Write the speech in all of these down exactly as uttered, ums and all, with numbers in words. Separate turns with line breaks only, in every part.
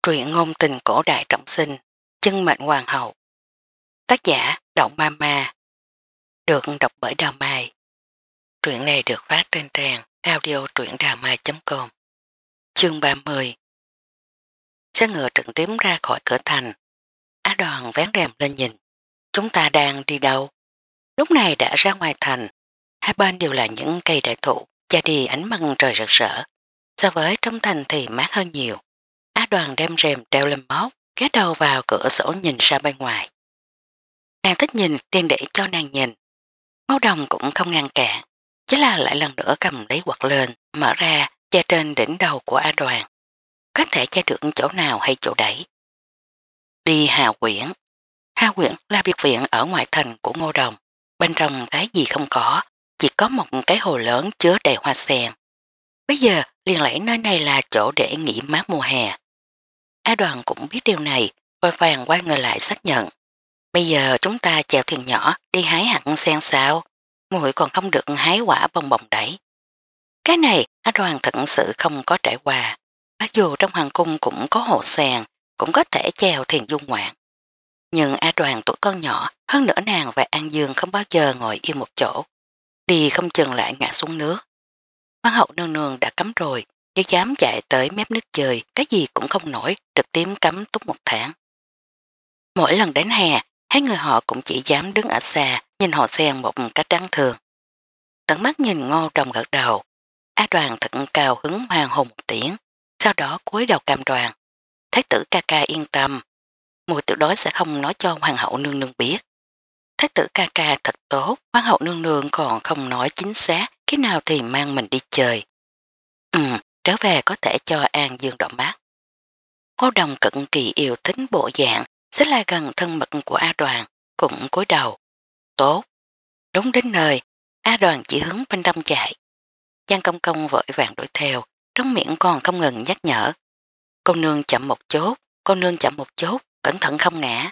Truyện ngôn tình cổ đại trọng sinh, chân mệnh hoàng hậu. Tác giả Động Ma Ma, được đọc bởi Đào Mai. Truyện này được phát trên trang audio truyệnđàmai chấm com. Chương ba mươi. Xe ngựa trực tiếp ra khỏi cửa thành. Á Đoàn vén rèm lên nhìn. Chúng ta đang đi đâu? Lúc này đã ra ngoài thành. Hai bên đều là những cây đại thụ, che đi ánh mặt trời rực rỡ. So với trong thành thì mát hơn nhiều. Á Đoàn đem rèm treo lên móc, ghé đầu vào cửa sổ nhìn ra bên ngoài. Nàng thích nhìn liền để cho nàng nhìn. Ngô Đồng cũng không ngăn cản, chỉ là lại lần nữa cầm lấy quạt lên, mở ra, che trên đỉnh đầu của A Đoàn. Có thể che được chỗ nào hay chỗ đẩy. Đi Hà Quyển. Hà Quyển là biệt viện ở ngoại thành của Ngô Đồng. Bên trong cái gì không có, chỉ có một cái hồ lớn chứa đầy hoa sen. Bây giờ liền lấy nơi này là chỗ để nghỉ mát mùa hè. A Đoàn cũng biết điều này, vội vàng quay người lại xác nhận. Bây giờ chúng ta chèo thuyền nhỏ đi hái hạt sen sao? Muội còn không được hái quả bông bồng đẩy. Cái này A Đoàn thật sự không có trải qua. Mặc dù trong hoàng cung cũng có hồ sen, cũng có thể chèo thuyền du ngoạn. Nhưng A Đoàn tuổi con nhỏ, hơn nữa nàng và An Dương không bao giờ ngồi yên một chỗ. Đi không chừng lại ngã xuống nước. Hoàng hậu nương nương đã cấm rồi, nếu dám chạy tới mép nước chơi, cái gì cũng không nổi, trực tiếp cấm túc một tháng. Mỗi lần đến hè, hai người họ cũng chỉ dám đứng ở xa, nhìn hồ sen một cách đáng thương. Tận mắt nhìn Ngô Đồng gật đầu, Á Đoàn thật cao hứng hoàng hồn một tiếng, sau đó cúi đầu cam đoan. Thái tử ca ca yên tâm, mùi tuyệt đối sẽ không nói cho hoàng hậu nương nương biết. Thái tử ca ca thật tốt, hoàng hậu nương nương còn không nói chính xác khi nào thì mang mình đi chơi. Ừ, trở về có thể cho An Dương đỏ mắt. Ngô Đồng cực kỳ yêu thích bộ dạng, xích lại gần thân mật của A Đoàn, cũng cúi đầu. Tốt. Đúng đến nơi, A Đoàn chỉ hướng bên đông chạy. Giang Công Công vội vàng đuổi theo, trong miệng còn không ngừng nhắc nhở. Cô nương chậm một chút, cô nương chậm một chút, cẩn thận không ngã.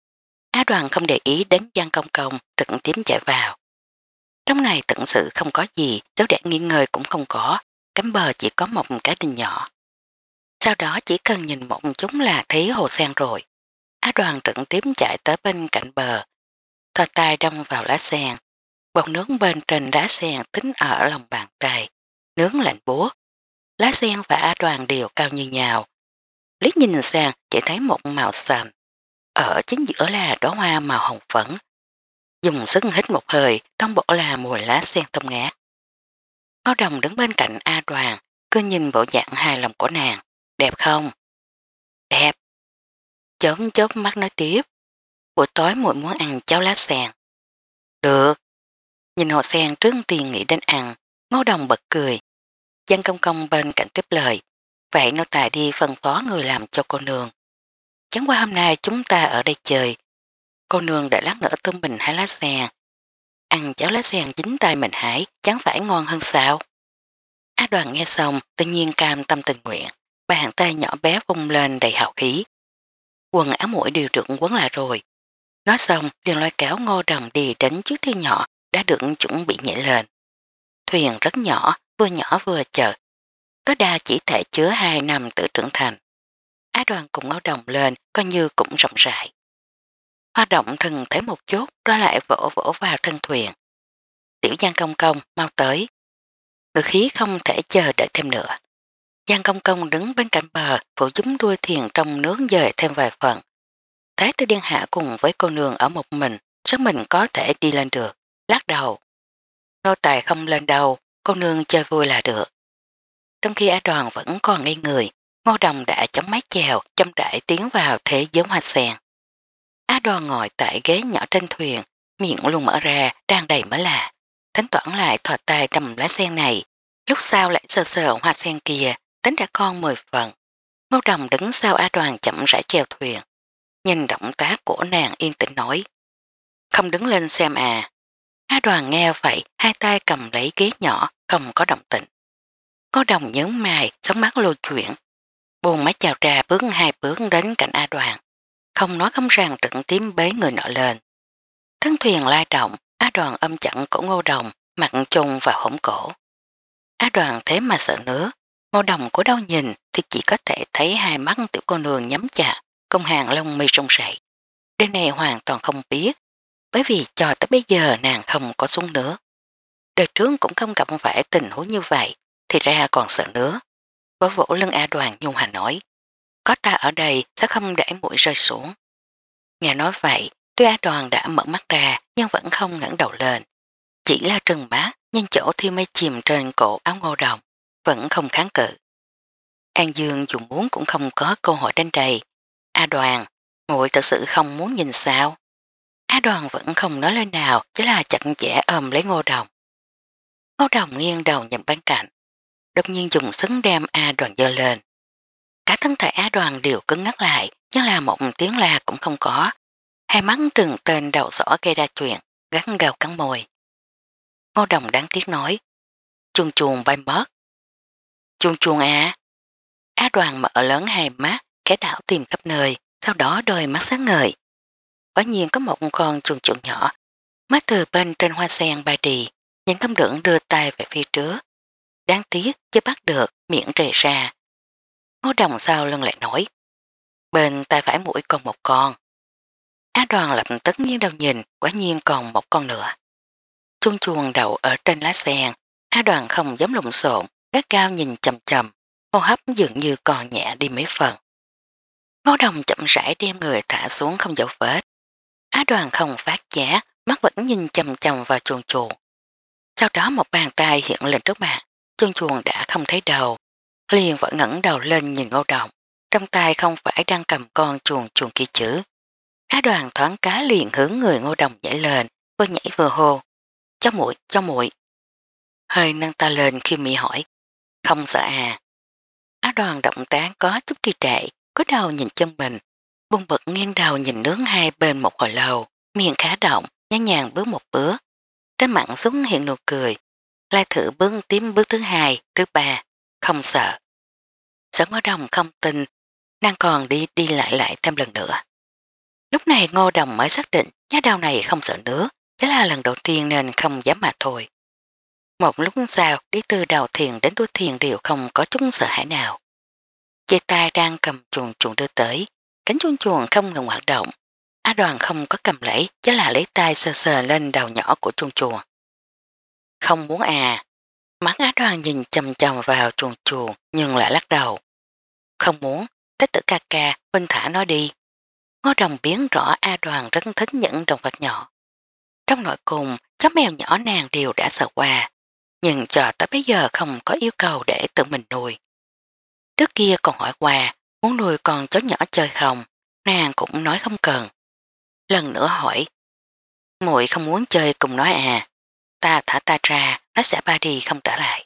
Á Đoàn không để ý đến Giang Công Công, trực tiếp chạy vào. Trong này thật sự không có gì, nếu để nghỉ ngơi cũng không có, cánh bờ chỉ có một cái đình nhỏ. Sau đó chỉ cần nhìn một chút là thấy hồ sen rồi. Á Đoàn trực tiếp chạy tới bên cạnh bờ, thò tay đâm vào lá sen. Bọt nướng bên trên lá sen tính ở lòng bàn tay, nướng lạnh buốt. Lá sen và Á Đoàn đều cao như nhau. Liếc nhìn sang chỉ thấy một màu xanh. Ở chính giữa là đóa hoa màu hồng phấn. Dùng sức hít một hơi, thông bộ là mùi lá sen thơm ngát. Ngô Đồng đứng bên cạnh A Đoàn, cứ nhìn bộ dạng hài lòng của nàng. Đẹp không? Đẹp. Chớp chớp mắt nói tiếp. Buổi tối muội muốn ăn cháo lá sen. Được. Nhìn hồ sen trước tiên nghĩ đến ăn, Ngô Đồng bật cười. Giang Công Công bên cạnh tiếp lời. Vậy nô tài đi phân phó người làm cho cô nương. Chẳng qua hôm nay chúng ta ở đây chơi. Cô nương đã lát nữa tôm mình hái lá sen. Ăn cháo lá sen chính tay mình hái, chẳng phải ngon hơn sao? Á Đoàn nghe xong, tự nhiên cam tâm tình nguyện. Bàn tay nhỏ bé vung lên đầy hào khí. Quần áo mũi đều được quấn lại rồi. Nói xong, liền lôi kéo Ngô Đồng đi đến chiếc thuyền nhỏ đã được chuẩn bị nhảy lên. Thuyền rất nhỏ, vừa nhỏ vừa chợt. Tối đa chỉ thể chứa hai năm tự trưởng thành. Á Đoàn cùng Ngô Đồng lên coi như cũng rộng rãi. Hoa động thân thấy một chút rồi lại vỗ vỗ vào thân thuyền. Tiểu Giang Công Công mau tới. Ngự khí không thể chờ đợi thêm nữa. Giang Công Công đứng bên cạnh bờ phụ giúp đuôi thuyền trong nước dời thêm vài phần. Thái tử Điện Hạ cùng với cô nương ở một mình, sức mình có thể đi lên được. Lắc đầu. Nô tài không lên đâu, cô nương chơi vui là được. Trong khi Á Đoàn vẫn còn ngây người, Ngô Đồng đã chống mái chèo, châm trải tiến vào thế giới hoa sen. Á Đoàn ngồi tại ghế nhỏ trên thuyền, miệng luôn mở ra, đang đầy mới lạ. Thánh toán lại thò tay đầm lá sen này, lúc sau lại sờ sờ hoa sen kia, tính đã con mười phần. Ngô Đồng đứng sau Á Đoàn chậm rãi chèo thuyền. Nhìn động tác của nàng yên tĩnh nói. Không đứng lên xem à. Á Đoàn nghe vậy, hai tay cầm lấy ghế nhỏ, không có động tĩnh. Ngô Đồng nhớ mày, sống mắt lôi chuyển. Buồn máy chào ra bước hai bước đến cạnh A Đoàn. Không nói không rằng trực tiếp bế người nọ lên. Thân thuyền lai động, Á Đoàn ôm chặn cổ Ngô Đồng, mặt trùng và hổng cổ. Á Đoàn thế mà sợ nữa, Ngô Đồng của đâu nhìn thì chỉ có thể thấy hai mắt tiểu cô nương nhắm chặt, công hàng lông mi rung rẩy. Đêm này hoàn toàn không biết, bởi vì cho tới bây giờ nàng không có xuống nữa. Đời trước cũng không gặp phải tình huống như vậy, thì ra còn sợ nữa. Vỗ vỗ lưng A Đoàn nhung hành nói, có ta ở đây sẽ không để mũi rơi xuống. Nghe nói vậy, tuy A Đoàn đã mở mắt ra nhưng vẫn không ngẩng đầu lên. Chỉ là trừng mắt, nhưng chỗ thiêu mây chìm trên cổ áo Ngô Đồng, vẫn không kháng cự. An Dương dù muốn cũng không có cơ hội đến đây. A Đoàn, muội thật sự không muốn nhìn sao? A Đoàn vẫn không nói lời nào, chỉ là chặt chẽ ôm lấy Ngô Đồng. Ngô Đồng nghiêng đầu nhìn bên cạnh, đột nhiên dùng sức đem A Đoàn dơ lên. Cả thân thể A Đoàn đều cứng ngắt lại, nhưng là một tiếng la cũng không có. Hai mắt trừng tên đầu sỏ gây ra chuyện, gắn gào cắn môi. Ngô Đồng đáng tiếc nói, chuồn chuồn bay mất. Chuồn chuồn à? A Đoàn mở lớn hai mắt, cái đảo tìm khắp nơi, sau đó đôi mắt sáng ngời. Quả nhiên có một con chuồn chuồn nhỏ, mắt từ bên trên hoa sen bay đi, nhìn không được đưa tay về phía trước. Đáng tiếc chưa bắt được, miệng rề ra. Ngô Đồng sau lưng lại nói, bên tay phải mũi còn một con. Á Đoàn lập tức nghiêng đầu nhìn, quả nhiên còn một con nữa. Chuông chuồng đậu ở trên lá sen, Á Đoàn không dám lộn xộn, gác cao nhìn chầm chầm, hô hấp dường như còn nhẹ đi mấy phần. Ngô Đồng chậm rãi đem người thả xuống không dấu vết. Á Đoàn không phát giá, mắt vẫn nhìn chầm chầm vào chuồng chuồng. Sau đó một bàn tay hiện lên trước mặt, chuông chuồng đã không thấy đầu, liền vội ngẩng đầu lên nhìn Ngô Đồng, trong tay không phải đang cầm con chuồng chuồng kia chữ. Á Đoàn thoáng cá liền hướng người Ngô Đồng nhảy lên, vừa nhảy vừa hô, cho muội, cho muội. Hơi nâng ta lên khi Mỹ hỏi, không sợ à? Á Đoàn động tác có chút trì trệ, có đầu nhìn chân mình, buông bực nghiêng đầu nhìn nướng hai bên một hồi lâu, miệng khá động, nhẹ nhàng bước một bước. Trên mặt xuống hiện nụ cười, lại thử bước tiếp bước thứ hai, thứ ba, không sợ. Sợ Ngô Đồng không tin, nàng còn đi đi lại lại thêm lần nữa. Lúc này Ngô Đồng mới xác định nhá đau này không sợ nữa, chỉ là lần đầu tiên nên không dám mà thôi. Một lúc sau, đi từ đầu thiền đến túi thiền đều không có chút sợ hãi nào. Dây tay đang cầm chuồng chuồng đưa tới, cánh chuồng chuồng không ngừng hoạt động. Á Đoàn không có cầm lấy, chỉ là lấy tay sờ sờ lên đầu nhỏ của chuồng chuồng. Không muốn à? Mắt Á Đoàn nhìn chầm chầm vào chuồng chuồng nhưng lại lắc đầu. Không muốn, Thế tử ca ca, huynh thả nó đi. Ngô Đồng biến rõ A Đoàn rất thích những động vật nhỏ. Trong nội cùng, chó mèo nhỏ nàng đều đã sợ qua, nhưng cho tới bây giờ không có yêu cầu để tự mình nuôi. Trước kia còn hỏi qua, muốn nuôi con chó nhỏ chơi không, nàng cũng nói không cần. Lần nữa hỏi, muội không muốn chơi cùng nói à, ta thả ta ra, nó sẽ ba đi không trở lại.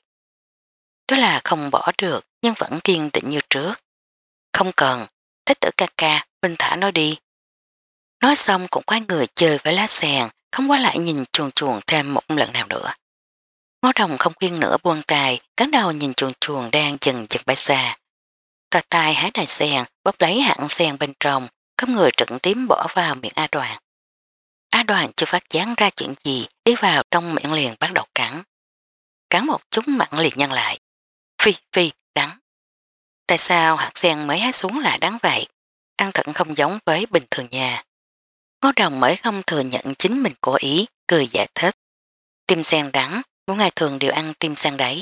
Đó là không bỏ được, nhưng vẫn kiên định như trước. Không cần, Thích tử ca ca, huynh thả nó đi. Nói xong cũng quay người chơi với lá sàn, không qua lại nhìn chuồn chuồn thêm một lần nào nữa. Ngô Đồng không khuyên nữa buông tay, cắn đầu nhìn chuồn chuồn đang dần dần bay xa. Tòa tay hái đài sen, bóp lấy hạng sen bên trong, có người trận tím bỏ vào miệng A Đoàn. A Đoàn chưa phát giác ra chuyện gì, đi vào trong miệng liền bắt đầu cắn. Cắn một chút mặn liền nhân lại. Phi, phi, đắng. Tại sao hạt sen mới hái xuống lại đắng vậy? Ăn thận không giống với bình thường nhà. Ngô Đồng mới không thừa nhận chính mình cố ý, cười giải thích. Tim sen đắng, mỗi ngày thường đều ăn tim sen đấy.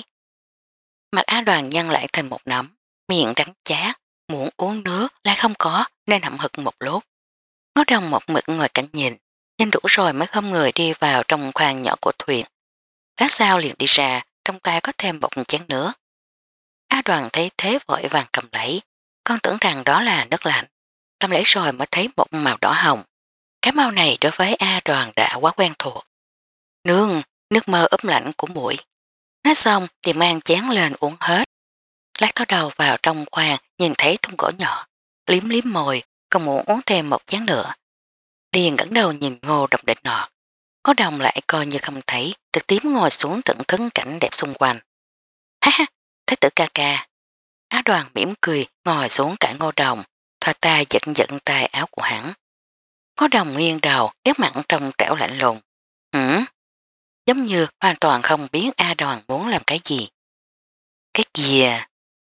Mặt Á Đoàn nhân lại thành một nắm, miệng đắng chát, muốn uống nước lại không có nên hậm hực một lúc. Ngô Đồng một mực ngồi cạnh nhìn, nhìn đủ rồi mới không người đi vào trong khoang nhỏ của thuyền. Lát sau liền đi ra, trong tay có thêm một chén nước. Á Đoàn thấy thế vội vàng cầm lấy, con tưởng rằng đó là nước lạnh. Cầm lấy rồi mới thấy một màu đỏ hồng. Cái màu này đối với A Đoàn đã quá quen thuộc. Nương, nước mơ ướp lạnh của muội. Nói xong thì mang chén lên uống hết. Lát thó đầu vào trong khoang nhìn thấy thùng gỗ nhỏ, liếm liếm môi, còn muốn uống thêm một chén nữa. Điền ngẩng đầu nhìn Ngô Đồng định nọt. Có Đồng lại coi như không thấy, trực tiếp ngồi xuống thưởng thức cảnh đẹp xung quanh. Ha ha, Thế tử ca ca. Á Đoàn mỉm cười ngồi xuống cạnh Ngô Đồng, thoa tay giận giận tay áo của hắn. Ngô Đồng nghiêng đầu, nét mặn trong trẻo lạnh lùng. Hửm? Giống như hoàn toàn không biết A Đoàn muốn làm cái gì. Cái gì à?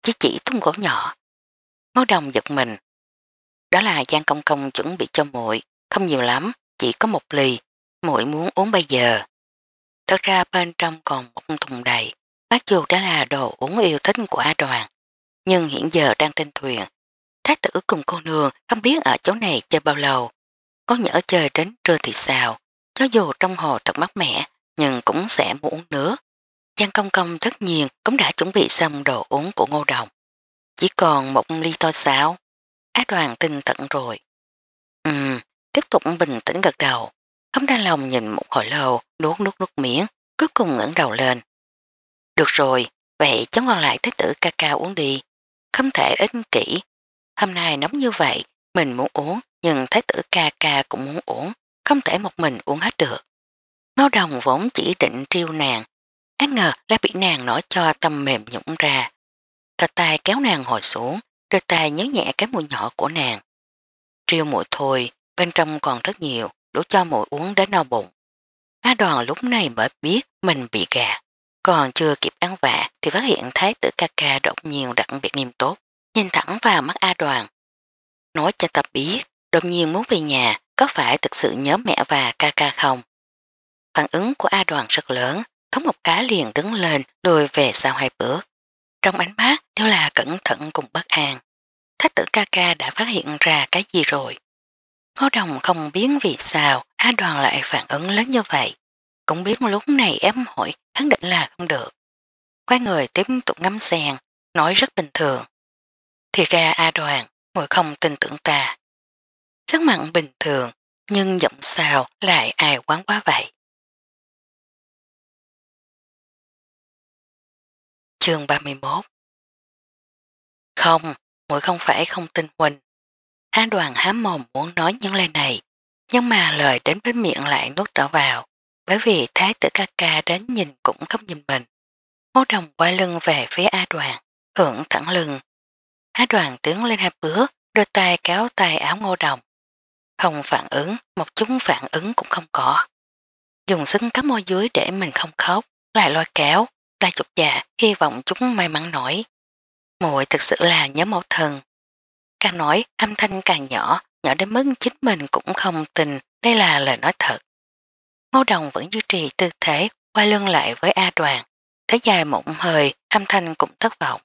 chỉ chỉ tung gỗ nhỏ. Ngô Đồng giật mình. Đó là Giang Công Công chuẩn bị cho muội, không nhiều lắm, chỉ có một ly, muội muốn uống bây giờ. Thật ra bên trong còn một thùng đầy, mặc dù đã là đồ uống yêu thích của A Đoàn, nhưng hiện giờ đang trên thuyền. Thái tử cùng cô nương không biết ở chỗ này chơi bao lâu, có nhỡ chơi đến trưa thì sao, cho dù trong hồ thật mát mẻ, nhưng cũng sẽ muốn uống nước. Giang Công Công tất nhiên cũng đã chuẩn bị xong đồ uống của Ngô Đồng. Chỉ còn một ly thôi sao? Á Đoàn tin tận rồi. Ừm, tiếp tục bình tĩnh gật đầu, không đa lòng nhìn một hồi lâu, nuốt nuốt nuốt miếng, cuối cùng ngẩng đầu lên. Được rồi, vậy cháu ngon lại thái tử ca ca uống đi, không thể ích kỷ. Hôm nay nóng như vậy, mình muốn uống, nhưng thái tử ca ca cũng muốn uống, không thể một mình uống hết được. Ngô Đồng vốn chỉ định triêu nàng, ác ngờ lại bị nàng nói cho tâm mềm nhũng ra. Thờ tay kéo nàng hồi xuống, đưa tay nhớ nhẹ cái mũi nhỏ của nàng. Triêu muội thôi, bên trong còn rất nhiều, đủ cho muội uống đến no bụng. Á Đoàn lúc này mới biết mình bị gạt, còn chưa kịp ăn vạ thì phát hiện thái tử ca ca đột nhiên đặc biệt nghiêm túc, nhìn thẳng vào mắt A Đoàn. Nói cho ta biết, đột nhiên muốn về nhà, có phải thực sự nhớ mẹ và ca ca không? Phản ứng của A Đoàn rất lớn, thống một cái liền đứng lên, lùi về sau hai bước. Trong ánh mắt đều là cẩn thận cùng bất an. Thái tử ca ca đã phát hiện ra cái gì rồi? Ngô Đồng không biết vì sao A Đoàn lại phản ứng lớn như vậy. Cũng biết lúc này ém hỏi khẳng định là không được. Quay người tiếp tục ngắm sen, nói rất bình thường. Thì ra A Đoàn, muội không tin tưởng ta. Sắc mặn bình thường, nhưng giọng sao lại ai quán quá vậy. Chương ba mươi mốt. Không, muội không phải không tin huynh. A Đoàn há mồm muốn nói những lời này, nhưng mà lời đến bên miệng lại nuốt trở vào, bởi vì thái tử ca ca đến nhìn cũng không nhìn mình. Ngô Đồng quay lưng về phía A Đoàn, hưởng thẳng lưng. A Đoàn tiến lên hai bước, đưa tay kéo tay áo Ngô Đồng. Không phản ứng, một chút phản ứng cũng không có. Dùng sức cắm môi dưới để mình không khóc, lại lôi kéo, lại chụp dạ, hy vọng chúng may mắn nổi. Muội thực sự là nhớ mẫu thân. Càng nói âm thanh càng nhỏ, nhỏ đến mức chính mình cũng không tin đây là lời nói thật. Ngô Đồng vẫn duy trì tư thế, quay lưng lại với A Đoàn, thấy dài một hơi, âm thanh cũng thất vọng.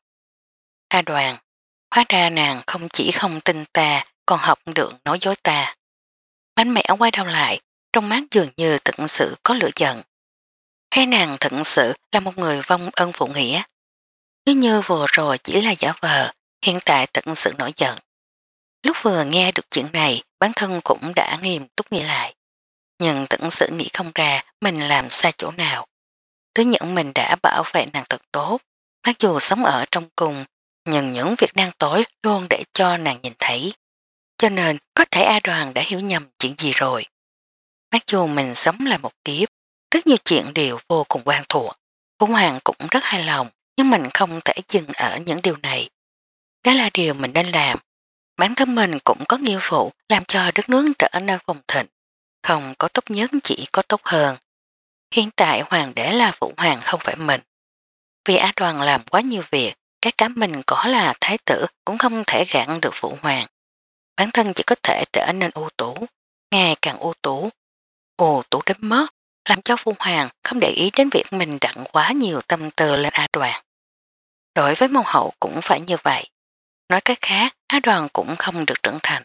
A Đoàn, hóa ra nàng không chỉ không tin ta, còn học được nói dối ta. Bánh mẹ quay đầu lại, trong mắt dường như thật sự có lửa giận. Cái nàng thật sự là một người vong ân phụ nghĩa. Nếu như vừa rồi chỉ là giả vờ, hiện tại thật sự nổi giận. Lúc vừa nghe được chuyện này, bản thân cũng đã nghiêm túc nghĩ lại. Nhưng thật sự nghĩ không ra mình làm sai chỗ nào. Thứ nhận mình đã bảo vệ nàng thật tốt, mặc dù sống ở trong cùng, nhưng những việc đang tối luôn để cho nàng nhìn thấy. Cho nên có thể A Đoàn đã hiểu nhầm chuyện gì rồi. Mặc dù mình sống là một kiếp, rất nhiều chuyện đều vô cùng quan thuộc. Phú Hoàng cũng rất hài lòng, nhưng mình không thể dừng ở những điều này. Đó là điều mình nên làm. Bản thân mình cũng có nghĩa vụ làm cho đất nước trở nên phồn thịnh. Không có tốt nhất chỉ có tốt hơn. Hiện tại hoàng đế là phụ hoàng không phải mình. Vì A Đoàn làm quá nhiều việc, cái cám mình có là thái tử cũng không thể gạn được phụ hoàng. Bản thân chỉ có thể trở nên ưu tú, ngày càng ưu tú. Ưu tú đến mất, làm cho phụ hoàng không để ý đến việc mình đặt quá nhiều tâm tư lên A Đoàn. Đối với môn hậu cũng phải như vậy. Nói cách khác, A Đoàn cũng không được trưởng thành.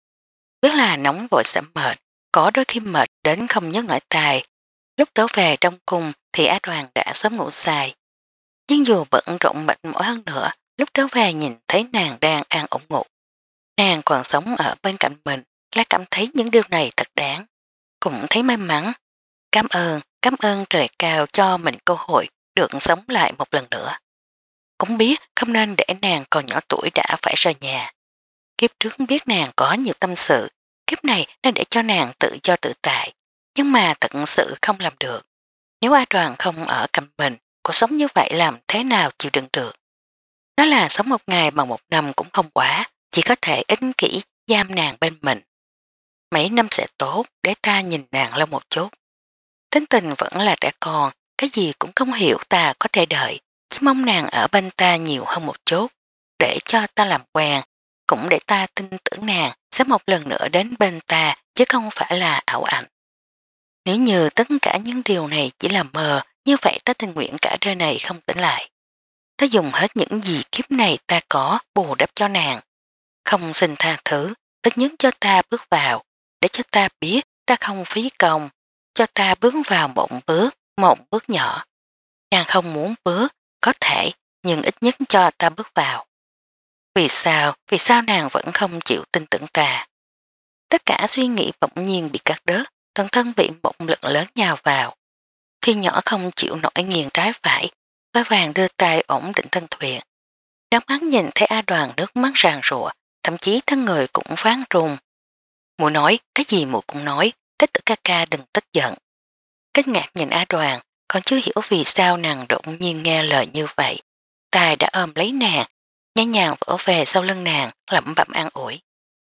Biết là nóng vội sẽ mệt, có đôi khi mệt đến không nhớ nổi tài. Lúc đó về trong cung thì Á Đoàn đã sớm ngủ sai. Nhưng dù bận rộn mệt mỏi hơn nữa, lúc đó về nhìn thấy nàng đang an ổn ngủ. Nàng còn sống ở bên cạnh mình, lại cảm thấy những điều này thật đáng. Cũng thấy may mắn. Cảm ơn, cảm ơn trời cao cho mình cơ hội được sống lại một lần nữa. Cũng biết không nên để nàng còn nhỏ tuổi đã phải rời nhà. Kiếp trước biết nàng có nhiều tâm sự, kiếp này nên để cho nàng tự do tự tại, nhưng mà thật sự không làm được. Nếu A Đoàn không ở cạnh mình, cuộc sống như vậy làm thế nào chịu đựng được. Nó là sống một ngày bằng một năm cũng không quá, chỉ có thể ích kỷ giam nàng bên mình. Mấy năm sẽ tốt để ta nhìn nàng lâu một chút. Tính tình vẫn là trẻ con, cái gì cũng không hiểu ta có thể đợi, chỉ mong nàng ở bên ta nhiều hơn một chút, để cho ta làm quen, cũng để ta tin tưởng nàng sẽ một lần nữa đến bên ta chứ không phải là ảo ảnh. Nếu như tất cả những điều này chỉ là mơ, như vậy ta tình nguyện cả đời này không tỉnh lại. Ta dùng hết những gì kiếp này ta có bù đắp cho nàng. Không xin tha thứ, ít nhất cho ta bước vào, để cho ta biết ta không phí công, cho ta bước vào một bước, một bước nhỏ. Nàng không muốn bước, có thể, nhưng ít nhất cho ta bước vào. Vì sao, vì sao nàng vẫn không chịu tin tưởng ta? Tất cả suy nghĩ bỗng nhiên bị cắt đứt, toàn thân bị một lực lớn nhào vào. Khi nhỏ không chịu nổi nghiền trái phải, vai vàng đưa tay ổn định thân thuyền. Đám mắt nhìn thấy A Đoàn nước mắt ràng rụa, thậm chí thân người cũng phán rung. Mụ nói, cái gì mụ cũng nói, thích tử ca ca đừng tức giận. Cách ngạc nhìn A Đoàn, còn chưa hiểu vì sao nàng đột nhiên nghe lời như vậy. Tài đã ôm lấy nàng, nhẹ nhàng vỗ về sau lưng nàng, lẩm bẩm an ủi.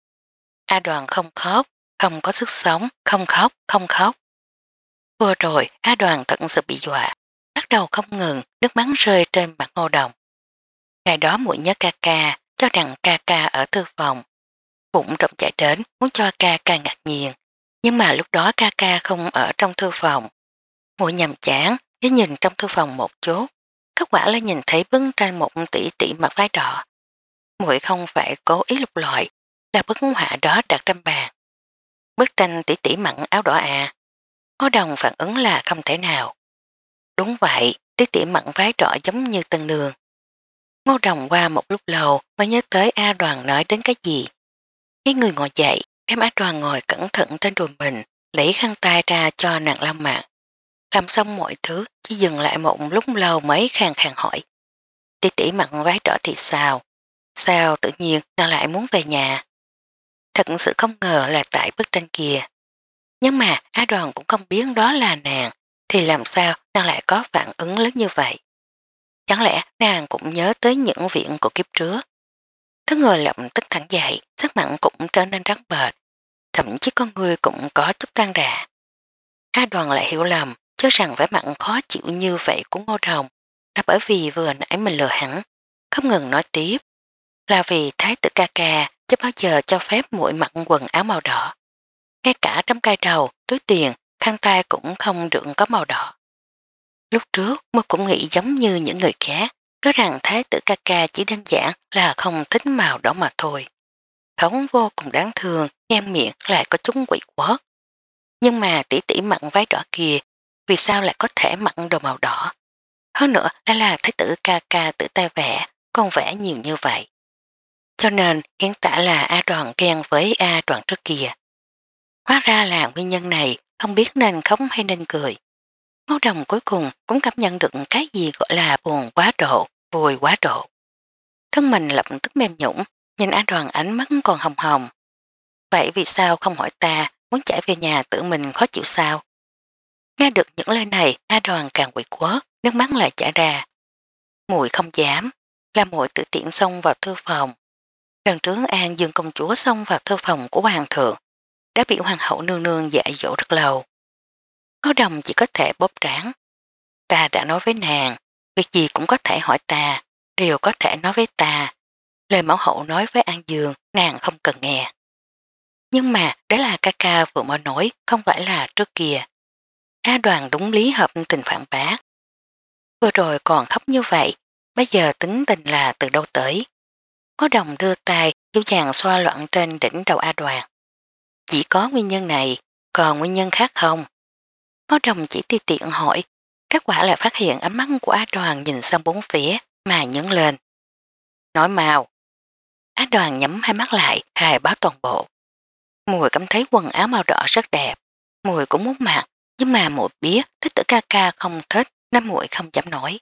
A Đoàn không khóc, không có sức sống, không khóc, không khóc. Vừa rồi, A Đoàn thật sự bị dọa, bắt đầu không ngừng, nước mắt rơi trên mặt Ngô Đồng. Ngày đó muội nhớ ca ca, cho rằng ca ca ở thư phòng. Bụng rộng chạy đến, muốn cho ca ca ngạc nhiên. Nhưng mà lúc đó ca ca không ở trong thư phòng. Muội nhầm chán, với nhìn trong thư phòng một chút. Kết quả là nhìn thấy bức tranh một tỷ tỷ mặc váy đỏ. Muội không phải cố ý lục lọi, là bức họa đó đặt trên bàn. Bức tranh tỷ tỷ mặn áo đỏ à. Ngô Đồng phản ứng là không thể nào. Đúng vậy, tỷ tỷ mặn váy đỏ giống như tân nương. Ngô Đồng qua một lúc lâu mới nhớ tới A Đoàn nói đến cái gì. Cái người ngồi dậy, đem A Đoàn ngồi cẩn thận trên đùi mình, lấy khăn tay ra cho nàng lau mặt. Làm xong mọi thứ, chỉ dừng lại một lúc lâu mới khàn khàn hỏi. Tỷ tỷ mặn váy đỏ thì sao? Sao tự nhiên nàng lại muốn về nhà? Thật sự không ngờ là tại bức tranh kia. Nhưng mà A Đoàn cũng không biết đó là nàng, thì làm sao nàng lại có phản ứng lớn như vậy? Chẳng lẽ nàng cũng nhớ tới những viện của kiếp trước? Thứ người lập tức thẳng dậy, sắc mặn cũng trở nên trắng bệch, thậm chí con người cũng có chút tan rã. A Đoàn lại hiểu lầm, cho rằng vẻ mặn khó chịu như vậy của Ngô Đồng là bởi vì vừa nãy mình lừa hắn, không ngừng nói tiếp, là vì thái tử ca ca chứ bao giờ cho phép muội mặc quần áo màu đỏ. Ngay cả trong cài đầu, túi tiền, khăn tay cũng không được có màu đỏ. Lúc trước mơ cũng nghĩ giống như những người khác, có rằng thái tử ca ca chỉ đơn giản là không thích màu đỏ mà thôi. Khống vô cùng đáng thương, ngang miệng lại có chúng quỷ quất. Nhưng mà tỷ tỷ mặn váy đỏ kia, vì sao lại có thể mặn đồ màu đỏ? Hơn nữa lại là thái tử ca ca tự tay vẽ, còn vẽ nhiều như vậy. Cho nên hiện tại là A Đoàn ghen với A Đoàn trước kia. Hóa ra là nguyên nhân này, không biết nên khóc hay nên cười. Ngô Đồng cuối cùng cũng cảm nhận được cái gì gọi là buồn quá độ, vui quá độ. Thân mình lập tức mềm nhũng, nhìn A Đoàn ánh mắt còn hồng hồng. Vậy vì sao không hỏi ta, muốn chạy về nhà tự mình khó chịu sao? Nghe được những lời này, A Đoàn càng quỷ quất, nước mắt lại chảy ra. Muội không dám, là muội tự tiện xông vào thư phòng. Lần trước An Dương công chúa xông vào thư phòng của hoàng thượng, đã bị hoàng hậu nương nương dạy dỗ rất lâu. Ngô Đồng chỉ có thể bóp trán. Ta đã nói với nàng, việc gì cũng có thể hỏi ta, đều có thể nói với ta. Lời mẫu hậu nói với An Dương, nàng không cần nghe. Nhưng mà đó là ca ca vừa mới nói, không phải là trước kia. A Đoàn đúng lý hợp tình phản bác. Vừa rồi còn khóc như vậy, bây giờ tính tình là từ đâu tới. Có Đồng đưa tay dịu dàng xoa loạn trên đỉnh đầu A Đoàn. Chỉ có nguyên nhân này, còn nguyên nhân khác không? Có Đồng chỉ ti tiện hỏi, kết quả lại phát hiện ánh mắt của A Đoàn nhìn sang bốn phía mà nhấn lên. Nói mau. A Đoàn nhắm hai mắt lại, hài báo toàn bộ. Mùi cảm thấy quần áo màu đỏ rất đẹp. Mùi cũng muốn mặc, nhưng mà mùi biết thích tử ca ca không thích nên mùi không dám nói.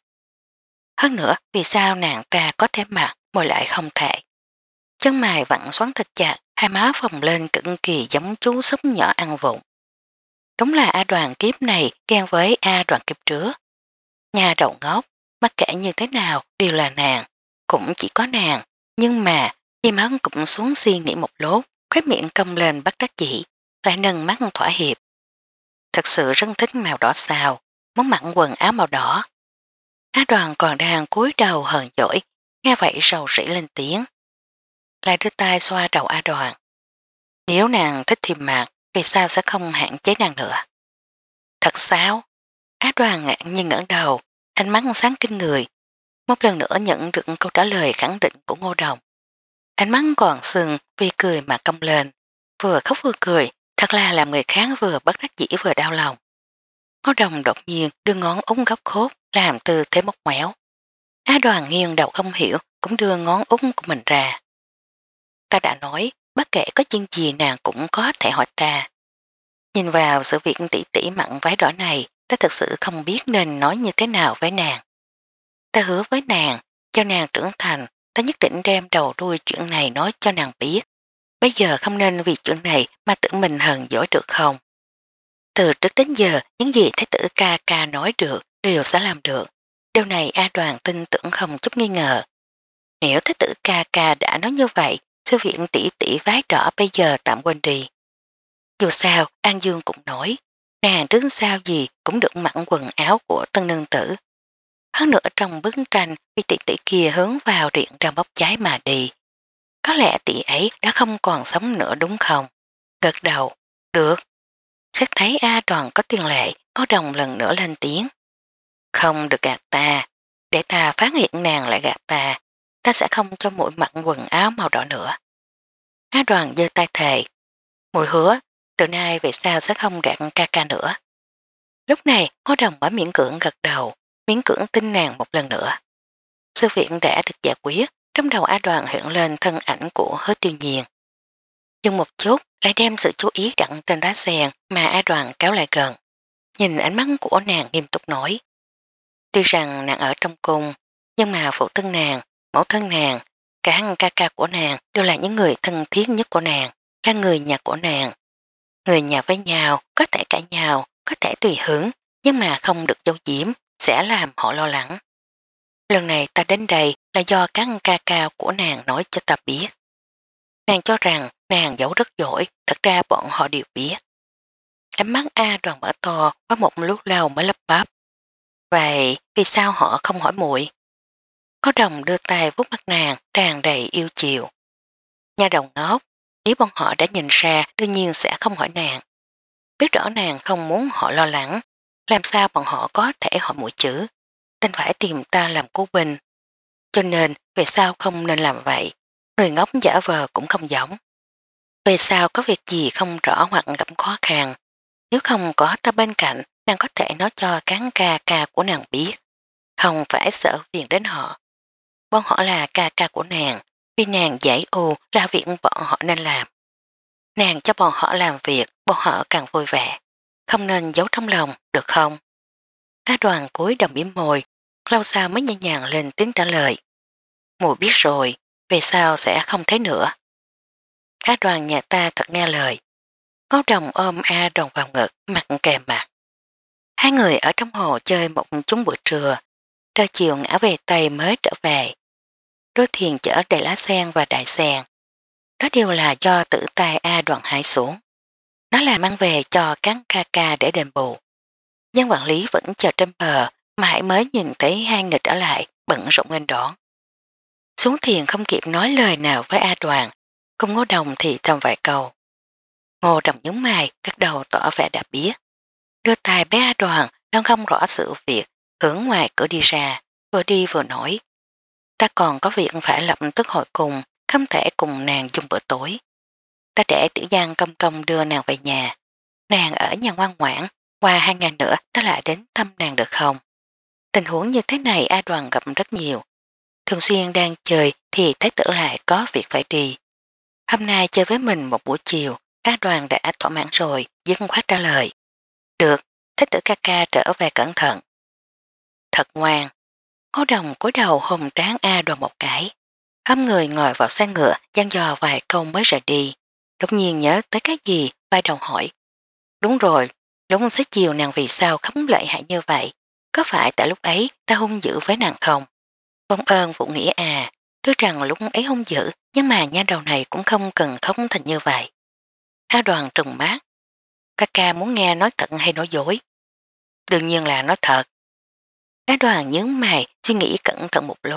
Hơn nữa, vì sao nàng ta có thể mặc, mùi lại không thể. Chân mày vặn xoắn thật chặt, hai má phồng lên cực kỳ giống chú súc nhỏ ăn vụng. Đúng là A Đoàn kiếp này ghen với A Đoàn kiếp trước. Nhà đầu ngốc, mặc kệ như thế nào đều là nàng, cũng chỉ có nàng. Nhưng mà, khi máu cũng xuống suy nghĩ một lốt, khóe miệng cong lên bắt đắc chỉ, lại nâng mắt thỏa hiệp. Thật sự rất thích màu đỏ sao, muốn mặn quần áo màu đỏ. Á Đoàn còn đang cúi đầu hờn dỗi, Nghe vậy rầu rĩ lên tiếng. Lại đưa tay xoa đầu A Đoàn. Nếu nàng thích thì mạc, vì sao sẽ không hạn chế nàng nữa? Thật sao? Á Đoàn ngạc nhiên ngẩng đầu, ánh mắt sáng kinh người. Một lần nữa nhận được câu trả lời khẳng định của Ngô Đồng. Ánh mắt còn sừng vì cười mà cong lên, vừa khóc vừa cười, thật là làm người khác vừa bất đắc dĩ vừa đau lòng. Ngô Đồng đột nhiên đưa ngón úng góc khốt làm tư thế móc ngoéo. Á Đoàn nghiêng đầu không hiểu cũng đưa ngón úng của mình ra. Ta đã nói bất kể có chuyện gì nàng cũng có thể hỏi ta. Nhìn vào sự việc tỉ tỉ mặn váy đỏ này, ta thật sự không biết nên nói như thế nào với nàng. Ta hứa với nàng, cho nàng trưởng thành, ta nhất định đem đầu đuôi chuyện này nói cho nàng biết. Bây giờ không nên vì chuyện này mà tự mình hờn dỗi được không? Từ trước đến giờ, những gì thái tử ca ca nói được đều sẽ làm được. Điều này A Đoàn tin tưởng không chút nghi ngờ. Nếu thái tử ca ca đã nói như vậy, sư viện tỷ tỷ vái đỏ bây giờ tạm quên đi. Dù sao, An Dương cũng nói, nàng đứng sao gì cũng được mặn quần áo của tân nương tử. Hơn nữa trong bức tranh vì tỷ tỷ kia hướng vào điện đang bốc cháy mà đi. Có lẽ tỷ ấy đã không còn sống nữa đúng không? Gật đầu, được. Xét thấy A Đoàn có tiền lệ, có đồng lần nữa lên tiếng. Không được gạt ta, để ta phát hiện nàng lại gạt ta, ta sẽ không cho mũi mặn quần áo màu đỏ nữa. A Đoàn giơ tay thề, mũi hứa, từ nay về sau sẽ không gạt ca ca nữa. Lúc này có đồng mới miễn cưỡng gật đầu, miễn cưỡng tin nàng một lần nữa. Sự viện đã được giải quyết, trong đầu A Đoàn hiện lên thân ảnh của Hứa Tiêu Nhiên. Nhưng một chút lại đem sự chú ý đặt trên đá sen mà A Đoàn kéo lại gần. Nhìn ánh mắt của nàng nghiêm túc nói. Tuy rằng nàng ở trong cung, nhưng mà phụ thân nàng, mẫu thân nàng, cả hăng ca ca của nàng đều là những người thân thiết nhất của nàng, là người nhà của nàng. Người nhà với nhau, có thể cãi nhau, có thể tùy hứng, nhưng mà không được dấu diếm, sẽ làm họ lo lắng. Lần này ta đến đây là do các ca ca của nàng nói cho ta biết. Nàng cho rằng nàng giấu rất giỏi, thật ra bọn họ đều biết. Ánh mắt A Đoàn mở to có một lúc lâu mới lấp bắp. Vậy vì sao họ không hỏi muội? Có đồng đưa tay vuốt mặt nàng tràn đầy yêu chiều. Nhà đồng ngốc, nếu bọn họ đã nhìn ra đương nhiên sẽ không hỏi nàng. Biết rõ nàng không muốn họ lo lắng, làm sao bọn họ có thể hỏi muội chữ, nên phải tìm ta làm cố bình. Cho nên về sao không nên làm vậy, người ngốc giả vờ cũng không giống. Về sao có việc gì không rõ hoặc gặp khó khăn, nếu không có ta bên cạnh, nàng có thể nói cho cán ca ca của nàng biết, không phải sợ phiền đến họ. Bọn họ là ca ca của nàng, vì nàng giải ưu là việc bọn họ nên làm. Nàng cho bọn họ làm việc, bọn họ càng vui vẻ, không nên giấu trong lòng, được không? Á Đoàn cúi đồng yếm môi, lâu sau mới nhẹ nhàng lên tiếng trả lời. Mùi biết rồi, về sau sẽ không thấy nữa. Á Đoàn nhà ta thật nghe lời. Ngô Đồng ôm A Đoàn vào ngực, mặt kề mặt. Hai người ở trong hồ chơi một chút buổi trưa, trời chiều ngã về Tây mới trở về. Đôi thuyền chở đầy lá sen và đại sen. Đó đều là do tự tay A Đoàn hái xuống. Nó là mang về cho các ca ca để đền bù. Dân quản lý vẫn chờ trên bờ, mãi mới nhìn thấy hai người trở lại, bận rộn lên đón. Xuống thuyền không kịp nói lời nào với A Đoàn, cùng Ngô Đồng thì thầm vài câu. Ngô Đồng nhúng mày, cắt đầu tỏ vẻ đã biết. Đưa tay bé A Đoàn, đang không rõ sự việc, hướng ngoài cửa đi ra, vừa đi vừa nói. Ta còn có việc phải lập tức hội cùng, không thể cùng nàng dùng bữa tối. Ta để tiểu giang công công đưa nàng về nhà. Nàng ở nhà ngoan ngoãn, qua hai ngày nữa ta lại đến thăm nàng được không? Tình huống như thế này A Đoàn gặp rất nhiều. Thường xuyên đang chơi thì thấy tử lại có việc phải đi. Hôm nay chơi với mình một buổi chiều, A Đoàn đã thỏa mãn rồi, dứt khoát trả lời. Được, thế tử ca ca trở về cẩn thận. Thật ngoan. Ngô Đồng cúi đầu hôn trán A Đoàn một cái. Hâm người ngồi vào xe ngựa, dặn dò vài câu mới rời đi. Đột nhiên nhớ tới cái gì, vai đầu hỏi. Đúng rồi, lúc xế chiều nàng vì sao khấm lợi hại như vậy? Có phải tại lúc ấy ta hung dữ với nàng không? Công ơn phụ nghĩa à, tuy rằng lúc ấy hung dữ, nhưng mà nha đầu này cũng không cần khóc thành như vậy. A Đoàn trừng mát. Ca ca muốn nghe nói thật hay nói dối? Đương nhiên là nói thật. A Đoàn nhướng mày, suy nghĩ cẩn thận một lúc,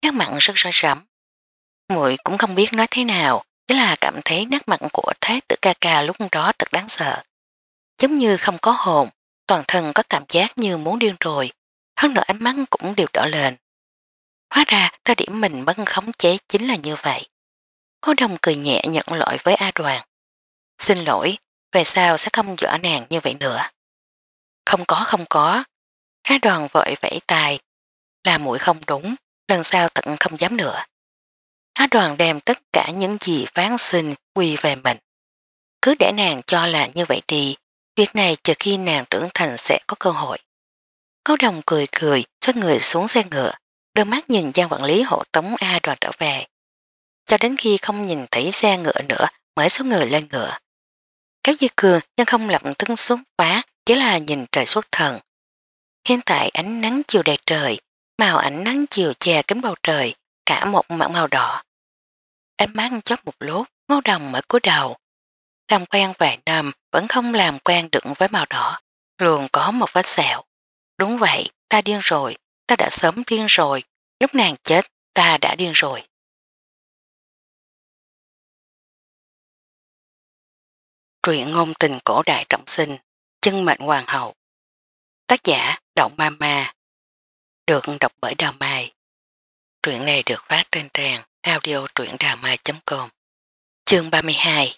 nét mặt rất rối rắm. Muội cũng không biết nói thế nào, chỉ là cảm thấy nét mặt của Thái tử ca ca lúc đó thật đáng sợ. Giống như không có hồn, toàn thân có cảm giác như muốn điên rồi, hơn nữa ánh mắt cũng đều đỏ lên. Hóa ra thời điểm mình bất khống chế chính là như vậy. Cô đồng cười nhẹ nhận lỗi với A Đoàn. Xin lỗi, về sau sẽ không dọa nàng như vậy nữa. Không có không có. A Đoàn vội vẫy tay, là muội không đúng, lần sau tận không dám nữa. A Đoàn đem tất cả những gì phán xin quy về mình. Cứ để nàng cho là như vậy đi, việc này chờ khi nàng trưởng thành sẽ có cơ hội. Cố đồng cười cười, xoay người xuống xe ngựa, đôi mắt nhìn Giang quản lý hộ tống A Đoàn trở về. Cho đến khi không nhìn thấy xe ngựa nữa mới xuống người lên ngựa. Kéo dây cương nhưng không lập tức xuống phá, chỉ là nhìn trời xuất thần. Hiện tại ánh nắng chiều đầy trời, màu ánh nắng chiều che kính bầu trời, cả một mảng màu đỏ. Ánh mắt chót một lúc, Ngô Đồng mở cúi đầu. Làm quen vài năm vẫn không làm quen được với màu đỏ, luôn có một vết sẹo. Đúng vậy, ta điên rồi, ta đã sớm điên rồi, lúc nàng chết, ta đã điên rồi. Truyện ngôn tình cổ đại trọng sinh, chân mệnh hoàng hậu. Tác giả Động Mama, được đọc bởi Đào Mai. Truyện này được phát trên trang audio truyệnđàmai chấm com. Chương ba mươi hai.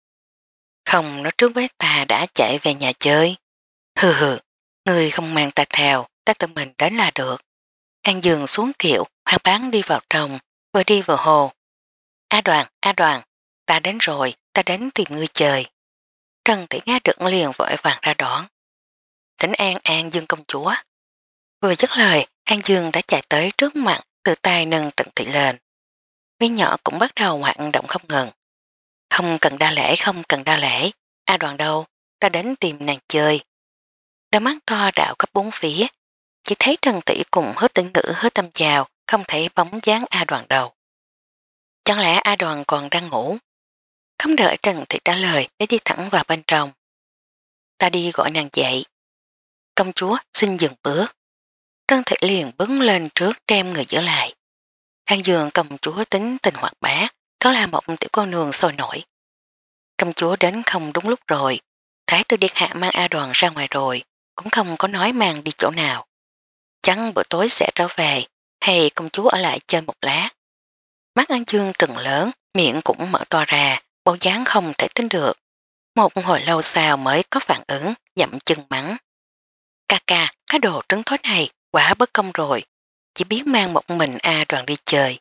Không nói trước với ta đã chạy về nhà chơi. Hừ hừ, người không mang ta theo, ta tự mình đến là được. An Dương xuống kiệu, hoang bán đi vào trong, vừa đi vừa hồ. A Đoàn, A Đoàn, ta đến rồi, ta đến tìm ngươi chơi. Trần Thị nghe được liền vội vàng ra đón. Thỉnh an An Dương công chúa. Vừa dứt lời, An Dương đã chạy tới trước mặt, từ tay nâng Trần Thị lên. Mí nhỏ cũng bắt đầu hoạt động không ngừng. Không cần đa lễ, không cần đa lễ. A Đoàn đâu, ta đến tìm nàng chơi. Đôi mắt to đạo cấp bốn phía, chỉ thấy Trần Tỷ cùng hứa tĩnh ngữ hứa tâm chào, không thấy bóng dáng A Đoàn đâu. Chẳng lẽ A Đoàn còn đang ngủ? Không đợi Trần Thị trả lời để đi thẳng vào bên trong. Ta đi gọi nàng dậy. Công chúa xin dừng bước. Trần Thị liền bước lên trước đem người giữ lại. An Dương công chúa tính tình hoạt bá, đó là một tiểu cô nương sôi nổi. Công chúa đến không đúng lúc rồi, Thái tử Điện Hạ mang A Đoàn ra ngoài rồi, cũng không có nói mang đi chỗ nào. Chắc bữa tối sẽ trở về, hay công chúa ở lại chơi một lát. Mắt An Dương trừng lớn, miệng cũng mở to ra, bộ dáng không thể tin được. Một hồi lâu sau mới có phản ứng, dậm chân mắng. Ca ca, cái đồ trứng thối này quá bất công rồi, chỉ biết mang một mình A Đoàn đi chơi.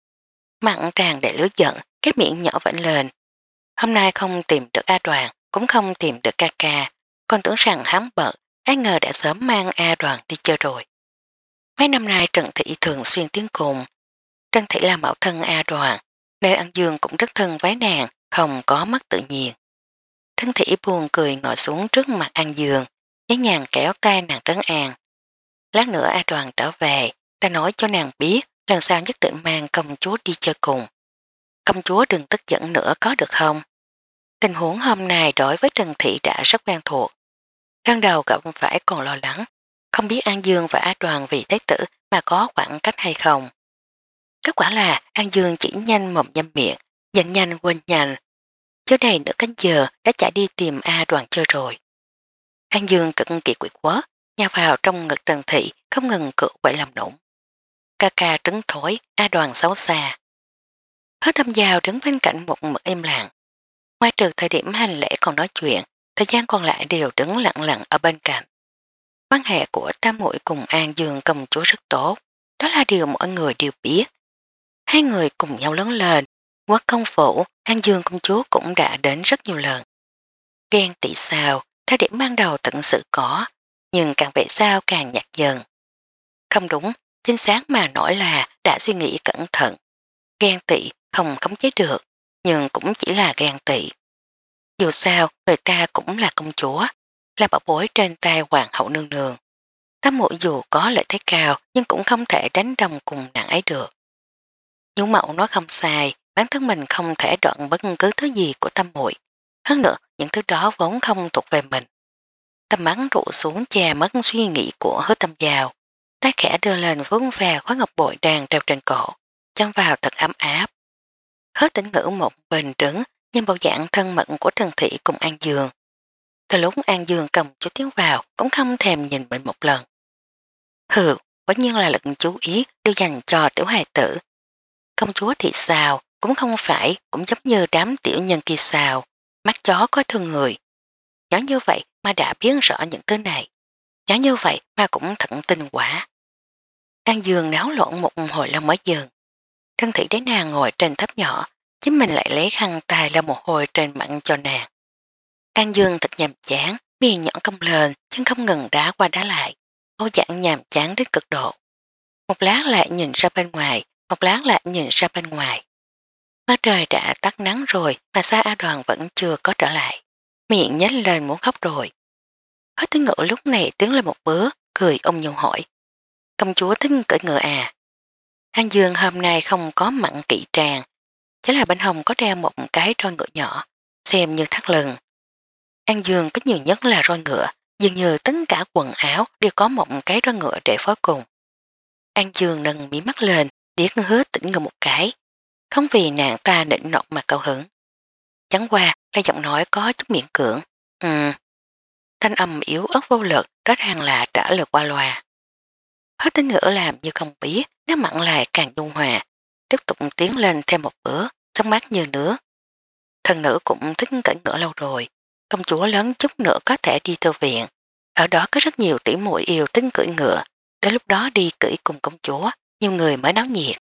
Mặn tràn để lứa giận, cái miệng nhỏ vảnh lên. Hôm nay không tìm được A Đoàn, cũng không tìm được ca ca, còn tưởng rằng hắn bận, ai ngờ đã sớm mang A Đoàn đi chơi rồi. Mấy năm nay Trần Thị thường xuyên tiếng cùng. Trần Thị là mẫu thân A Đoàn, nơi An Dương cũng rất thân với nàng, không có mất tự nhiên. Trần Thị buồn cười ngồi xuống trước mặt An Dương, nhẹ nhàng kéo tay nàng trấn an. Lát nữa A Đoàn trở về, ta nói cho nàng biết, lần sau nhất định mang công chúa đi chơi cùng. Công chúa đừng tức giận nữa có được không? Tình huống hôm nay đối với Trần Thị đã rất quen thuộc. Lần đầu gặp phải còn lo lắng, không biết An Dương và A Đoàn vì Thái tử mà có khoảng cách hay không. Kết quả là An Dương chỉ nhanh mồm nhanh miệng, giận nhanh quên nhanh. Trước đây nửa cánh giờ đã chạy đi tìm A Đoàn chơi rồi. An Dương cực kỳ quỷ quá, nhào vào trong ngực Trần Thị không ngừng cự quậy làm nũng. Ca ca trứng thối, A Đoàn xấu xa. Hứa Thâm Giao đứng bên cạnh một mực im lặng. Ngoài trừ thời điểm hành lễ còn nói chuyện, thời gian còn lại đều đứng lặng lặng ở bên cạnh. Quan hệ của Tam Muội cùng An Dương công chúa rất tốt, đó là điều mọi người đều biết. Hai người cùng nhau lớn lên, Quốc công phủ, An Dương công chúa cũng đã đến rất nhiều lần. Ghen tị sao, thời điểm ban đầu tận sự có, nhưng càng về sau càng nhạt dần. Không đúng, chính xác mà nói là đã suy nghĩ cẩn thận. Ghen tị không khống chế được, nhưng cũng chỉ là ghen tị. Dù sao, người ta cũng là công chúa, là bảo bối trên tay hoàng hậu nương nương. Tam Muội dù có lợi thế cao nhưng cũng không thể đánh đồng cùng nàng ấy được. Nhũ Mậu nói không sai, bản thân mình không thể đoạn bất cứ thứ gì của Tam Muội. Hơn nữa, những thứ đó vốn không thuộc về mình. Tâm bắn rụ xuống che mất suy nghĩ của Hứa Tâm Giao. tay khẽ đưa lên vuốt về khóa ngọc bội đang treo trên cổ, chăm vào thật ấm áp. Hứa Tĩnh Ngữ một bền trứng nhưng bộ dạng thân mật của Trần Thị cùng An Dương. Từ lúc An Dương cầm chú tiến vào cũng không thèm nhìn mình một lần. Hừ, quả nhiên là lực chú ý đều dành cho tiểu hài tử. Công chúa thì sao, cũng không phải, cũng giống như đám tiểu nhân kia sao, mắt chó có thương người. Nhỏ như vậy mà đã biết rõ những thứ này. Nhỏ như vậy mà cũng thận tình quả. An Dương náo lộn một hồi lâu mới dừng. Trân Thị đế nàng ngồi trên tháp nhỏ, chính mình lại lấy khăn tay lau một hồi trên mặt cho nàng. An Dương thật nhàm chán, miệng nhọn cong lên, chân không ngừng đá qua đá lại. Ô dạng nhàm chán đến cực độ. Một lát lại nhìn ra bên ngoài, một lát lại nhìn ra bên ngoài. Mắt trời đã tắt nắng rồi mà Sa A Đoàn vẫn chưa có trở lại. Miệng nhếch lên muốn khóc rồi. Hứa Tĩnh Ngữ lúc này tiến lên một bước, cười ôm nhu hỏi. Công chúa thích cưỡi ngựa à? An Dương hôm nay không có mặn trị tràng, chỉ là bên hông có đeo một cái roi ngựa nhỏ, xem như thắt lưng. An Dương có nhiều nhất là roi ngựa, dường như tất cả quần áo đều có một cái roi ngựa để phối cùng. An Dương nâng mí mắt lên, điếc Hứa Tĩnh Ngữ một cái, không vì nàng ta nịnh nọt mà cao hứng. Chẳng qua là giọng nói có chút miệng cưỡng. Ừm. Thanh âm yếu ớt vô lực, rõ ràng là trả lời qua loa. Hứa Tĩnh Ngữ làm như không biết, nó mặn lại càng dung hòa, tiếp tục tiến lên thêm một bữa, sống mát như nước. Thần nữ cũng thích cưỡi ngựa lâu rồi, công chúa lớn chút nữa có thể đi thư viện. Ở đó có rất nhiều tỷ muội yêu tính cưỡi ngựa, đến lúc đó đi cưỡi cùng công chúa, nhiều người mới náo nhiệt.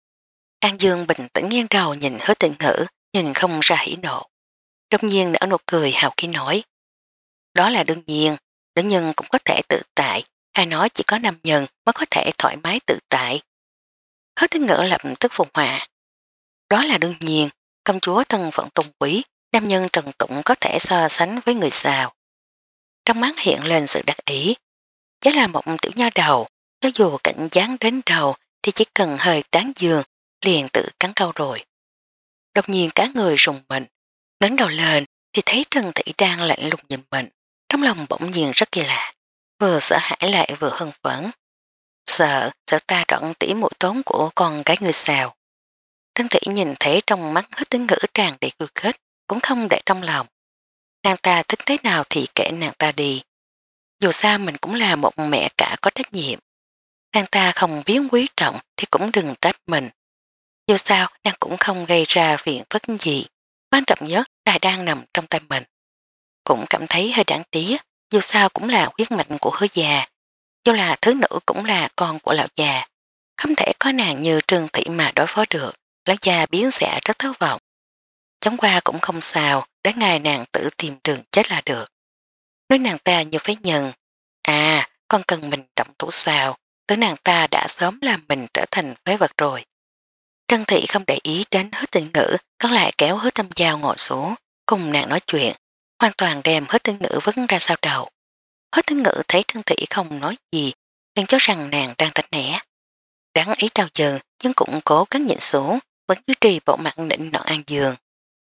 An Dương bình tĩnh nghiêng đầu nhìn Hứa Tĩnh Ngữ, nhìn không ra hỉ nộ. Đột nhiên nở nụ cười hào khí nói. Đó là đương nhiên, nữ nhân cũng có thể tự tại, ai nói chỉ có nam nhân mới có thể thoải mái tự tại. Hứa Tĩnh Ngữ lập tức phục họa. Đó là đương nhiên, công chúa thân phận tôn quý, nam nhân Trần Tụng có thể so sánh với người sao. Trong mắt hiện lên sự đắc ý. Chỉ là một tiểu nha đầu, cho dù cảnh gián đến đầu thì chỉ cần hơi tán dương, liền tự cắn câu rồi. Đột nhiên cả người rùng mình, ngẩng đầu lên thì thấy Trần Thị đang lạnh lùng nhìn mình, trong lòng bỗng nhiên rất kỳ lạ, vừa sợ hãi lại vừa hưng phấn. Sợ, sợ ta đoạn tỉ mũi tốn của con gái người sao. Trân Thị nhìn thấy trong mắt Hứa Tĩnh Ngữ tràn đầy vui khích, cũng không để trong lòng. Nàng ta thích thế nào thì kể nàng ta đi. Dù sao mình cũng là một mẹ cả có trách nhiệm. Nàng ta không biết quý trọng thì cũng đừng trách mình. Dù sao nàng cũng không gây ra phiền phức gì. Quan trọng nhất là đang nằm trong tay mình. Cũng cảm thấy hơi đáng tiếc, dù sao cũng là huyết mạch của Hứa già. Dù là thứ nữ cũng là con của lão già. Không thể có nàng như Trương Thị mà đối phó được. Lão già biến sẽ rất thất vọng. Chống qua cũng không sao, đến ngày nàng tự tìm đường chết là được. Nói nàng ta như phế nhân. À, con cần mình động thủ sao, tới nàng ta đã sớm làm mình trở thành phế vật rồi. Trân Thị không để ý đến Hứa Tĩnh Ngữ, còn lại kéo Hứa Tâm Giao ngồi xuống, cùng nàng nói chuyện, hoàn toàn đem Hứa Tĩnh Ngữ vấn ra sau đầu. Hứa Tĩnh Ngữ thấy Trân Thị không nói gì, liền cho rằng nàng đang tránh né. Đáng ý trao dần, nhưng cũng cố gắng nhịn xuống, vẫn duy trì bộ mặt nịnh nọ An Dương.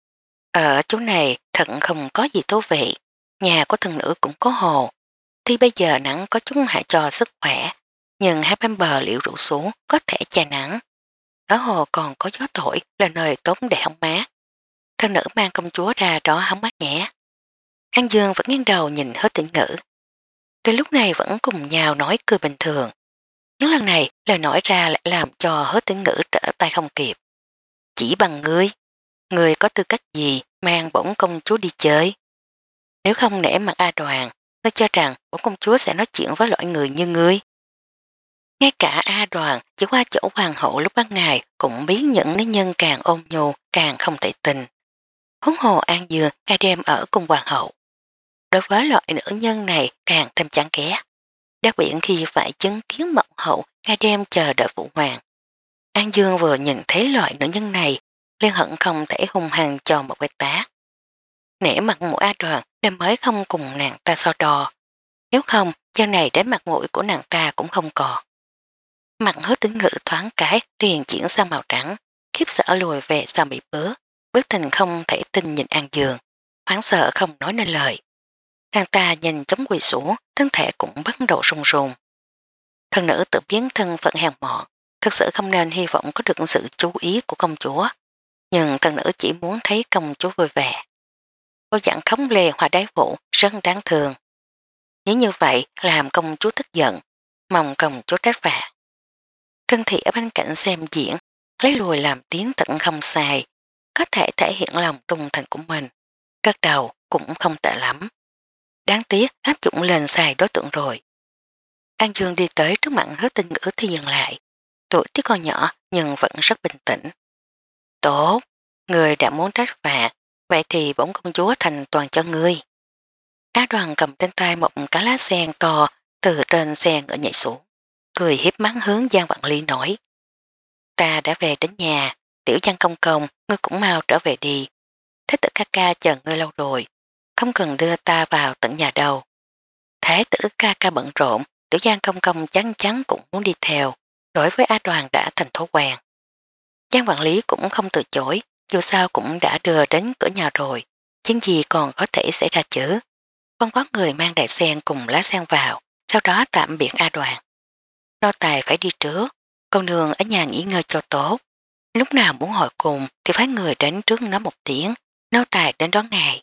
Ở chỗ này thật không có gì thú vị, nhà của thần nữ cũng có hồ, thì bây giờ nắng có chút hại cho sức khỏe, nhưng hai bên bờ liễu rủ xuống có thể che nắng. Ở hồ còn có gió thổi là nơi tốt để hóng mát. Thần nữ mang công chúa ra đó hóng mát nhẹ. An Dương vẫn nghiêng đầu nhìn Hứa Tĩnh Ngữ. Từ lúc này vẫn cùng nhau nói cười bình thường. Nhưng lần này lời nói ra lại làm cho Hứa Tĩnh Ngữ trở tay không kịp. Chỉ bằng ngươi, ngươi có tư cách gì mang bổng công chúa đi chơi? Nếu không nể mặt A Đoàn, ngươi cho rằng bổng công chúa sẽ nói chuyện với loại người như ngươi. Ngay cả A Đoàn chỉ qua chỗ hoàng hậu lúc ban ngày cũng biết những nữ nhân càng ôn nhu càng không thể tình. Huống hồ An Dương ngày đêm ở cùng hoàng hậu. Đối với loại nữ nhân này càng thêm chán ghét. Đặc biệt khi phải chứng kiến mộng hậu ngày đêm chờ đợi phụ hoàng. An Dương vừa nhìn thấy loại nữ nhân này, liên hận không thể hung hăng cho một cái tá. Nể mặt mũi A Đoàn nên mới không cùng nàng ta so đo. Nếu không, giờ này đến mặt mũi của nàng ta cũng không còn. Mặt Hứa Tĩnh Ngữ thoáng cái liền chuyển sang màu trắng, khiếp sợ lùi về sau bị bớ, bước tình không thể tin nhìn An Dương, hoảng sợ không nói nên lời. Nàng ta nhìn chống quỳ xuống, thân thể cũng bắt đầu rung rung. Thần nữ tự biến thân phận hèn mọn, thực sự không nên hy vọng có được sự chú ý của công chúa, nhưng thần nữ chỉ muốn thấy công chúa vui vẻ. Cô dạng khống lê hoa đái vũ rất đáng thương. Nếu như vậy làm công chúa tức giận, mong công chúa trách phạt. Trân Thị ở bên cạnh xem diễn, lấy lùi làm tiếng tận không sai, có thể thể hiện lòng trung thành của mình. Cất đầu cũng không tệ lắm. Đáng tiếc áp dụng lên sai đối tượng rồi. An Dương đi tới trước mặt Hứa Tinh Ngữ thì dừng lại. Tuổi tí con nhỏ nhưng vẫn rất bình tĩnh. Tốt, người đã muốn trách phạt, vậy thì bổn công chúa thành toàn cho ngươi. Á Đoàn cầm trên tay một cá lá sen to từ trên sen ở nhảy xuống, cười hiếp mắt hướng Giang Vạn Ly nói. Ta đã về đến nhà, tiểu Giang công công, ngươi cũng mau trở về đi. Thế tử ca ca chờ ngươi lâu rồi, không cần đưa ta vào tận nhà đâu. Thế tử ca ca bận rộn, tiểu Giang công công chắn chắn cũng muốn đi theo, đối với Á Đoàn đã thành thói quen. Giang Vạn Lý cũng không từ chối, dù sao cũng đã đưa đến cửa nhà rồi, chuyện gì còn có thể xảy ra chứ. Con có người mang đại sen cùng lá sen vào, sau đó tạm biệt A Đoàn. Nô tài phải đi trước, con đường ở nhà nghỉ ngơi cho tốt. Lúc nào muốn hội cùng thì phải người đến trước nó một tiếng, nô tài đến đón ngài.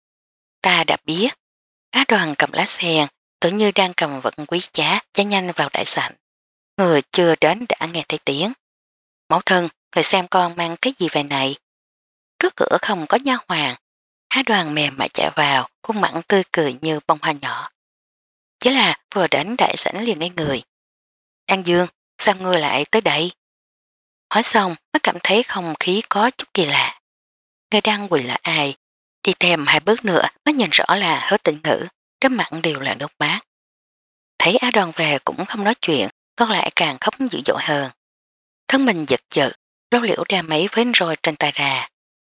Ta đã biết, Á Đoàn cầm lá sen, tự như đang cầm vật quý giá, chạy nhanh vào đại sảnh. Người chưa đến đã nghe thấy tiếng. Mẫu thân, người xem con mang cái gì về này. Trước cửa không có nha hoàng, Á Đoàn mềm mà chạy vào, khuôn mặt tươi cười như bông hoa nhỏ. Chỉ là vừa đến đại sảnh liền ngay người. An Dương, sao ngươi lại tới đây? Hỏi xong mới cảm thấy không khí có chút kỳ lạ. Người đang quỳ là ai? Đi thêm hai bước nữa mới nhìn rõ là Hứa Tĩnh Ngữ, trên mặt đều là nước mắt. Thấy Á Đoàn về cũng không nói chuyện, con lại càng khóc dữ dội hơn. Thân mình giật giật, lô liễu ra mấy vết roi trên tay ra.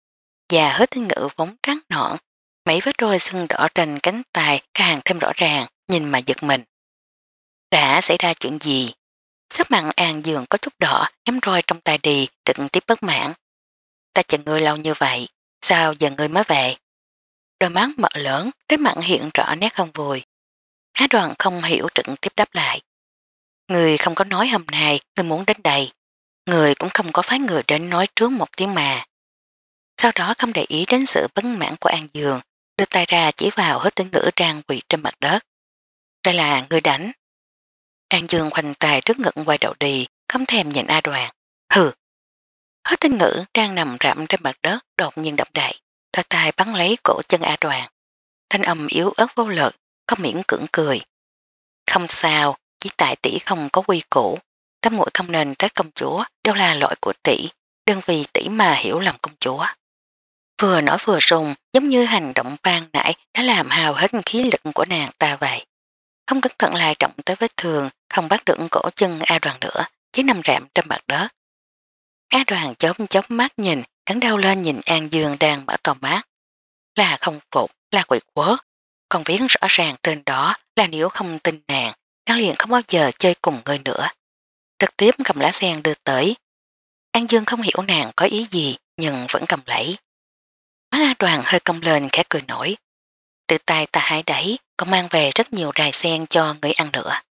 Và Hứa Tĩnh Ngữ vốn trắng nõn, mấy vết roi sưng đỏ trên cánh tay càng thêm rõ ràng, nhìn mà giật mình. Đã xảy ra chuyện gì? Sắc mặn An Dương có chút đỏ, ném roi trong tay đi, trực tiếp bất mãn. Ta chờ ngươi lâu như vậy, sao giờ ngươi mới về? Đôi mắt mở lớn, đến mặn hiện rõ nét không vui. Á Đoàn không hiểu trực tiếp đáp lại. Người không có nói hôm nay người muốn đến đây. Người cũng không có phái người đến nói trước một tiếng mà. Sau đó không để ý đến sự vấn mãn của An Dương, đưa tay ra chỉ vào Hứa Tĩnh Ngữ đang quỳ trên mặt đất. Đây là người đánh. An Dương khoanh tay trước ngực quay đầu đi, không thèm nhìn A Đoàn. Hừ. Hứa Tĩnh Ngữ đang nằm rậm trên mặt đất đột nhiên động đậy, thò tay bắn lấy cổ chân A Đoàn. Thanh âm yếu ớt vô lực, có miễn cưỡng cười. Không sao, chỉ tại tỷ không có quy củ, tấm mũi không nên trách công chúa, đâu là lỗi của tỷ, đừng vì tỷ mà hiểu lầm công chúa. Vừa nói vừa rùng, giống như hành động ban nãy đã làm hao hết khí lực của nàng ta vậy. Không cẩn thận lại trọng tới vết thương, không bắt được cổ chân A Đoàn nữa, chỉ nằm rạm trên mặt đất. A Đoàn chớp chớp mắt nhìn, cắn đau lên nhìn An Dương đang mở to mắt. Là không phục, là quỷ quốc. Còn viết rõ ràng tên đó là nếu không tin nàng, nàng liền không bao giờ chơi cùng người nữa. Trực tiếp cầm lá sen đưa tới. An Dương không hiểu nàng có ý gì, nhưng vẫn cầm lấy. Má A Đoàn hơi cong lên khẽ cười nổi. Tự tay ta hái đẩy, còn mang về rất nhiều đài sen cho người ăn nữa.